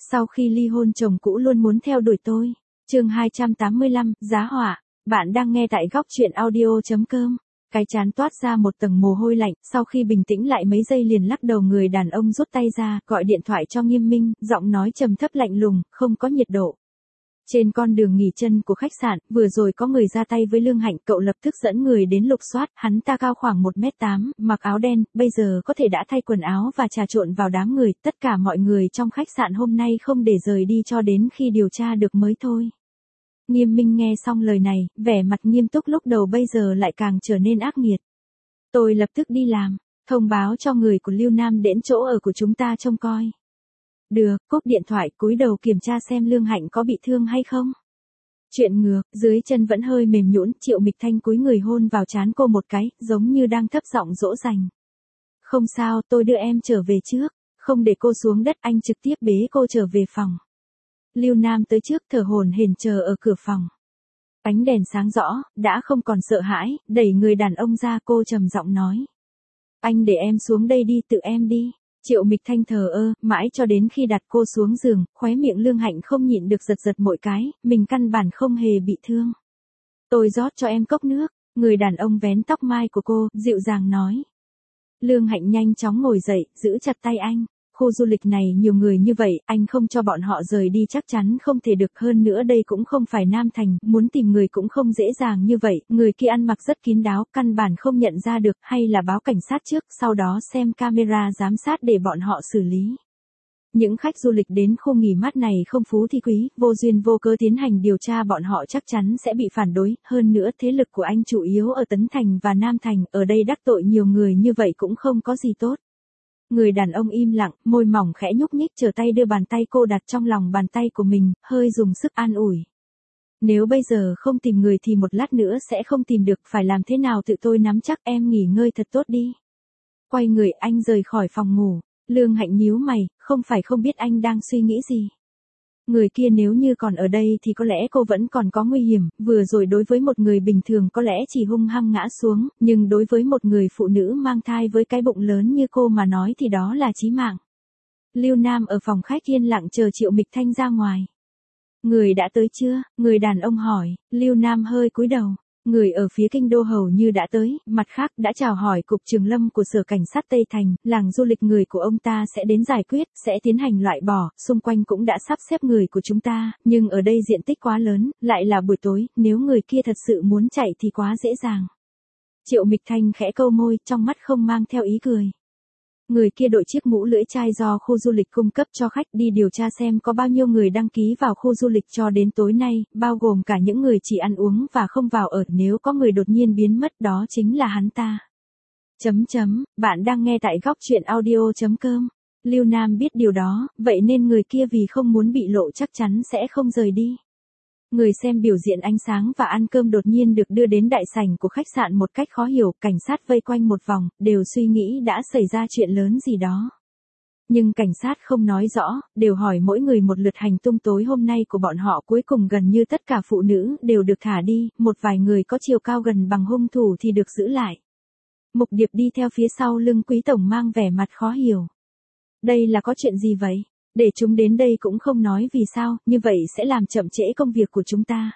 Sau khi ly hôn chồng cũ luôn muốn theo đuổi tôi. Chương 285, giá họa. Bạn đang nghe tại góc truyện audio.com. Cái trán toát ra một tầng mồ hôi lạnh, sau khi bình tĩnh lại mấy giây liền lắc đầu, người đàn ông rút tay ra, gọi điện thoại cho Nghiêm Minh, giọng nói trầm thấp lạnh lùng, không có nhiệt độ. Trên con đường nghỉ chân của khách sạn, vừa rồi có người ra tay với Lương Hạnh, cậu lập tức dẫn người đến lục soát, hắn ta cao khoảng 1m8, mặc áo đen, bây giờ có thể đã thay quần áo và trà trộn vào đám người, tất cả mọi người trong khách sạn hôm nay không để rời đi cho đến khi điều tra được mới thôi. Nghiêm Minh nghe xong lời này, vẻ mặt nghiêm túc lúc đầu bây giờ lại càng trở nên ác nghiệt. Tôi lập tức đi làm, thông báo cho người của Lưu Nam đến chỗ ở của chúng ta trông coi. Được, cúp điện thoại, cúi đầu kiểm tra xem Lương Hạnh có bị thương hay không. Chuyện ngược, dưới chân vẫn hơi mềm nhũn, Triệu Mịch Thanh cúi người hôn vào trán cô một cái, giống như đang thấp giọng dỗ dành. Không sao, tôi đưa em trở về trước. Không để cô xuống đất, anh trực tiếp bế cô trở về phòng. Lưu Nam tới trước, thở hổn hển chờ ở cửa phòng. Ánh đèn sáng rõ, đã không còn sợ hãi, đẩy người đàn ông ra, cô trầm giọng nói. Anh để em xuống đây đi, tự em đi. Triệu Mịch Thanh thờ ơ, mãi cho đến khi đặt cô xuống giường, khóe miệng Lương Hạnh không nhịn được giật mỗi cái, mình căn bản không hề bị thương. Tôi rót cho em cốc nước, người đàn ông vén tóc mai của cô, dịu dàng nói. Lương Hạnh nhanh chóng ngồi dậy, giữ chặt tay anh. Khu du lịch này nhiều người như vậy, anh không cho bọn họ rời đi chắc chắn không thể được, hơn nữa đây cũng không phải Nam Thành, muốn tìm người cũng không dễ dàng như vậy, người kia ăn mặc rất kín đáo, căn bản không nhận ra được, hay là báo cảnh sát trước, sau đó xem camera giám sát để bọn họ xử lý. Những khách du lịch đến khu nghỉ mát này không phú thì quý, vô duyên vô cớ tiến hành điều tra bọn họ chắc chắn sẽ bị phản đối, hơn nữa thế lực của anh chủ yếu ở Tấn Thành và Nam Thành, ở đây đắc tội nhiều người như vậy cũng không có gì tốt. Người đàn ông im lặng, môi mỏng khẽ nhúc nhích, trở tay đưa bàn tay cô đặt trong lòng bàn tay của mình, hơi dùng sức an ủi. Nếu bây giờ không tìm người thì một lát nữa sẽ không tìm được, phải làm thế nào tự tôi nắm chắc, em nghỉ ngơi thật tốt đi. Quay người anh rời khỏi phòng ngủ, Lương Hạnh nhíu mày, không phải không biết anh đang suy nghĩ gì. Người kia nếu như còn ở đây thì có lẽ cô vẫn còn có nguy hiểm, vừa rồi đối với một người bình thường có lẽ chỉ hung hăng ngã xuống, nhưng đối với một người phụ nữ mang thai với cái bụng lớn như cô mà nói thì đó là chí mạng. Lưu Nam ở phòng khách yên lặng chờ Triệu Mịch Thanh ra ngoài. Người đã tới chưa? Người đàn ông hỏi, Lưu Nam hơi cúi đầu. Người ở phía kinh đô hầu như đã tới, mặt khác đã chào hỏi cục trường lâm của sở cảnh sát Tây Thành, làng du lịch người của ông ta sẽ đến giải quyết, sẽ tiến hành loại bỏ, xung quanh cũng đã sắp xếp người của chúng ta, nhưng ở đây diện tích quá lớn, lại là buổi tối, nếu người kia thật sự muốn chạy thì quá dễ dàng. Triệu Mịch Thanh khẽ câu môi, trong mắt không mang theo ý cười. Người kia đội chiếc mũ lưỡi chai do khu du lịch cung cấp cho khách, đi điều tra xem có bao nhiêu người đăng ký vào khu du lịch cho đến tối nay, bao gồm cả những người chỉ ăn uống và không vào ở, nếu có người đột nhiên biến mất đó chính là hắn ta. Bạn đang nghe tại góc truyện audio.com. Lưu Nam biết điều đó, vậy nên người kia vì không muốn bị lộ chắc chắn sẽ không rời đi. Người xem biểu diễn ánh sáng và ăn cơm đột nhiên được đưa đến đại sảnh của khách sạn một cách khó hiểu, cảnh sát vây quanh một vòng, đều suy nghĩ đã xảy ra chuyện lớn gì đó. Nhưng cảnh sát không nói rõ, đều hỏi mỗi người một lượt hành tung tối hôm nay của bọn họ, cuối cùng gần như tất cả phụ nữ đều được thả đi, một vài người có chiều cao gần bằng hung thủ thì được giữ lại. Mục Điệp đi theo phía sau lưng Quý Tổng mang vẻ mặt khó hiểu. Đây là có chuyện gì vậy? Để chúng đến đây cũng không nói vì sao, như vậy sẽ làm chậm trễ công việc của chúng ta.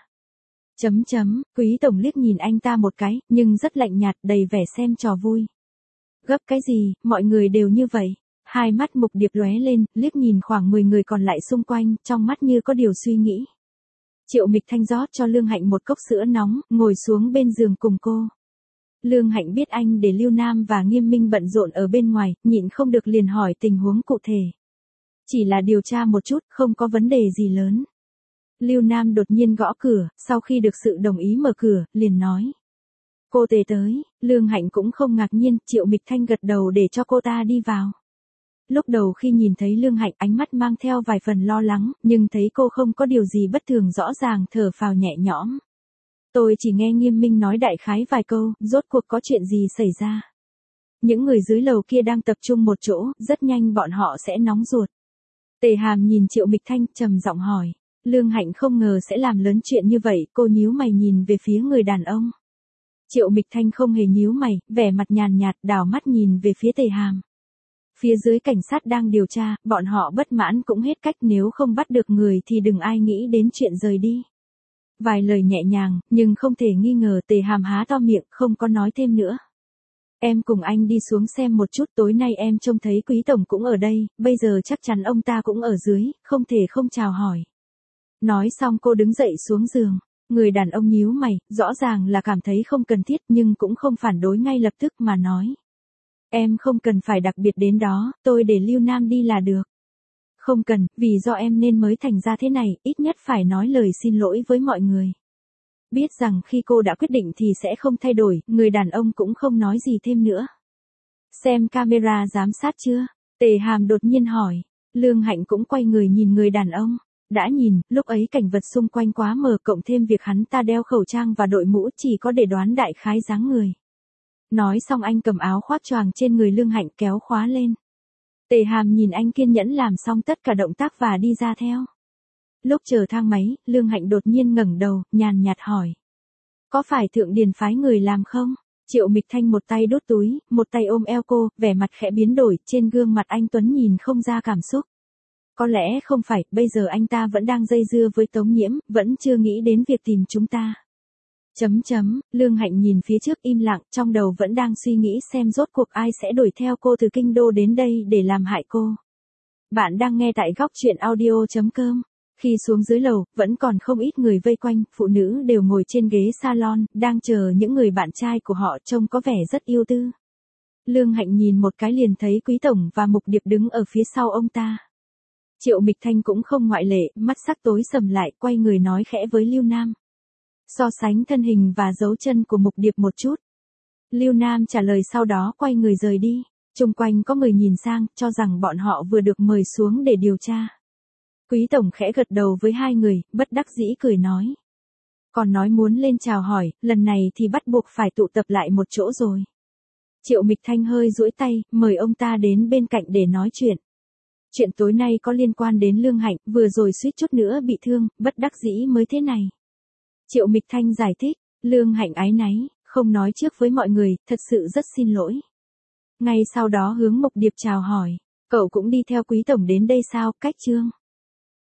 Quý Tổng liếc nhìn anh ta một cái, nhưng rất lạnh nhạt, đầy vẻ xem trò vui. Gấp cái gì, mọi người đều như vậy. Hai mắt Mục Điệp lóe lên, liếc nhìn khoảng 10 người còn lại xung quanh, trong mắt như có điều suy nghĩ. Triệu Mịch Thanh rót cho Lương Hạnh một cốc sữa nóng, ngồi xuống bên giường cùng cô. Lương Hạnh biết anh để Lưu Nam và Nghiêm Minh bận rộn ở bên ngoài, nhịn không được liền hỏi tình huống cụ thể. Chỉ là điều tra một chút, không có vấn đề gì lớn. Lưu Nam đột nhiên gõ cửa, sau khi được sự đồng ý mở cửa, liền nói. Cô Tề tới, Lương Hạnh cũng không ngạc nhiên, Triệu Mịch Thanh gật đầu để cho cô ta đi vào. Lúc đầu khi nhìn thấy Lương Hạnh ánh mắt mang theo vài phần lo lắng, nhưng thấy cô không có điều gì bất thường rõ ràng thở phào nhẹ nhõm. Tôi chỉ nghe Nghiêm Minh nói đại khái vài câu, rốt cuộc có chuyện gì xảy ra. Những người dưới lầu kia đang tập trung một chỗ, rất nhanh bọn họ sẽ nóng ruột. Tề Hàm nhìn Triệu Mịch Thanh, trầm giọng hỏi. Lương Hạnh không ngờ sẽ làm lớn chuyện như vậy, cô nhíu mày nhìn về phía người đàn ông. Triệu Mịch Thanh không hề nhíu mày, vẻ mặt nhàn nhạt, đảo mắt nhìn về phía Tề Hàm. Phía dưới cảnh sát đang điều tra, bọn họ bất mãn cũng hết cách, nếu không bắt được người thì đừng ai nghĩ đến chuyện rời đi. Vài lời nhẹ nhàng, nhưng không thể nghi ngờ. Tề Hàm há to miệng, không có nói thêm nữa. Em cùng anh đi xuống xem một chút, tối nay em trông thấy Quý tổng cũng ở đây, bây giờ chắc chắn ông ta cũng ở dưới, không thể không chào hỏi. Nói xong cô đứng dậy xuống giường. Người đàn ông nhíu mày, rõ ràng là cảm thấy không cần thiết nhưng cũng không phản đối ngay lập tức mà nói. Em không cần phải đặc biệt đến đó, tôi để Lưu Nam đi là được. Không cần, vì do em nên mới thành ra thế này, ít nhất phải nói lời xin lỗi với mọi người. Biết rằng khi cô đã quyết định thì sẽ không thay đổi, người đàn ông cũng không nói gì thêm nữa. Xem camera giám sát chưa? Tề Hàm đột nhiên hỏi. Lương Hạnh cũng quay người nhìn người đàn ông. Đã nhìn, lúc ấy cảnh vật xung quanh quá mờ, cộng thêm việc hắn ta đeo khẩu trang và đội mũ, chỉ có để đoán đại khái dáng người. Nói xong anh cầm áo khoác choàng trên người Lương Hạnh kéo khóa lên. Tề Hàm nhìn anh kiên nhẫn làm xong tất cả động tác và đi ra theo. Lúc chờ thang máy, Lương Hạnh đột nhiên ngẩng đầu, nhàn nhạt hỏi. Có phải Thượng Điền phái người làm không? Triệu Mịch Thanh một tay đút túi, một tay ôm eo cô, vẻ mặt khẽ biến đổi, trên gương mặt anh Tuấn nhìn không ra cảm xúc. Có lẽ không phải, bây giờ anh ta vẫn đang dây dưa với Tống Nhiễm, vẫn chưa nghĩ đến việc tìm chúng ta. Lương Hạnh nhìn phía trước im lặng, trong đầu vẫn đang suy nghĩ xem rốt cuộc ai sẽ đuổi theo cô từ kinh đô đến đây để làm hại cô. Bạn đang nghe tại góc truyện audio.com. Khi xuống dưới lầu, vẫn còn không ít người vây quanh, phụ nữ đều ngồi trên ghế salon, đang chờ những người bạn trai của họ, trông có vẻ rất yêu tư. Lương Hạnh nhìn một cái liền thấy Quý tổng và Mục Điệp đứng ở phía sau ông ta. Triệu Mịch Thanh cũng không ngoại lệ, mắt sắc tối sầm lại, quay người nói khẽ với Lưu Nam. So sánh thân hình và dấu chân của Mục Điệp một chút. Lưu Nam trả lời sau đó quay người rời đi. Xung quanh có người nhìn sang, cho rằng bọn họ vừa được mời xuống để điều tra. Quý tổng khẽ gật đầu với hai người, bất đắc dĩ cười nói. Còn nói muốn lên chào hỏi, lần này thì bắt buộc phải tụ tập lại một chỗ rồi. Triệu Mịch Thanh hơi duỗi tay, mời ông ta đến bên cạnh để nói chuyện. Chuyện tối nay có liên quan đến Lương Hạnh, vừa rồi suýt chút nữa bị thương, bất đắc dĩ mới thế này. Triệu Mịch Thanh giải thích, Lương Hạnh áy náy, không nói trước với mọi người, thật sự rất xin lỗi. Ngay sau đó hướng Mục Điệp chào hỏi, cậu cũng đi theo Quý tổng đến đây sao, cách Trương?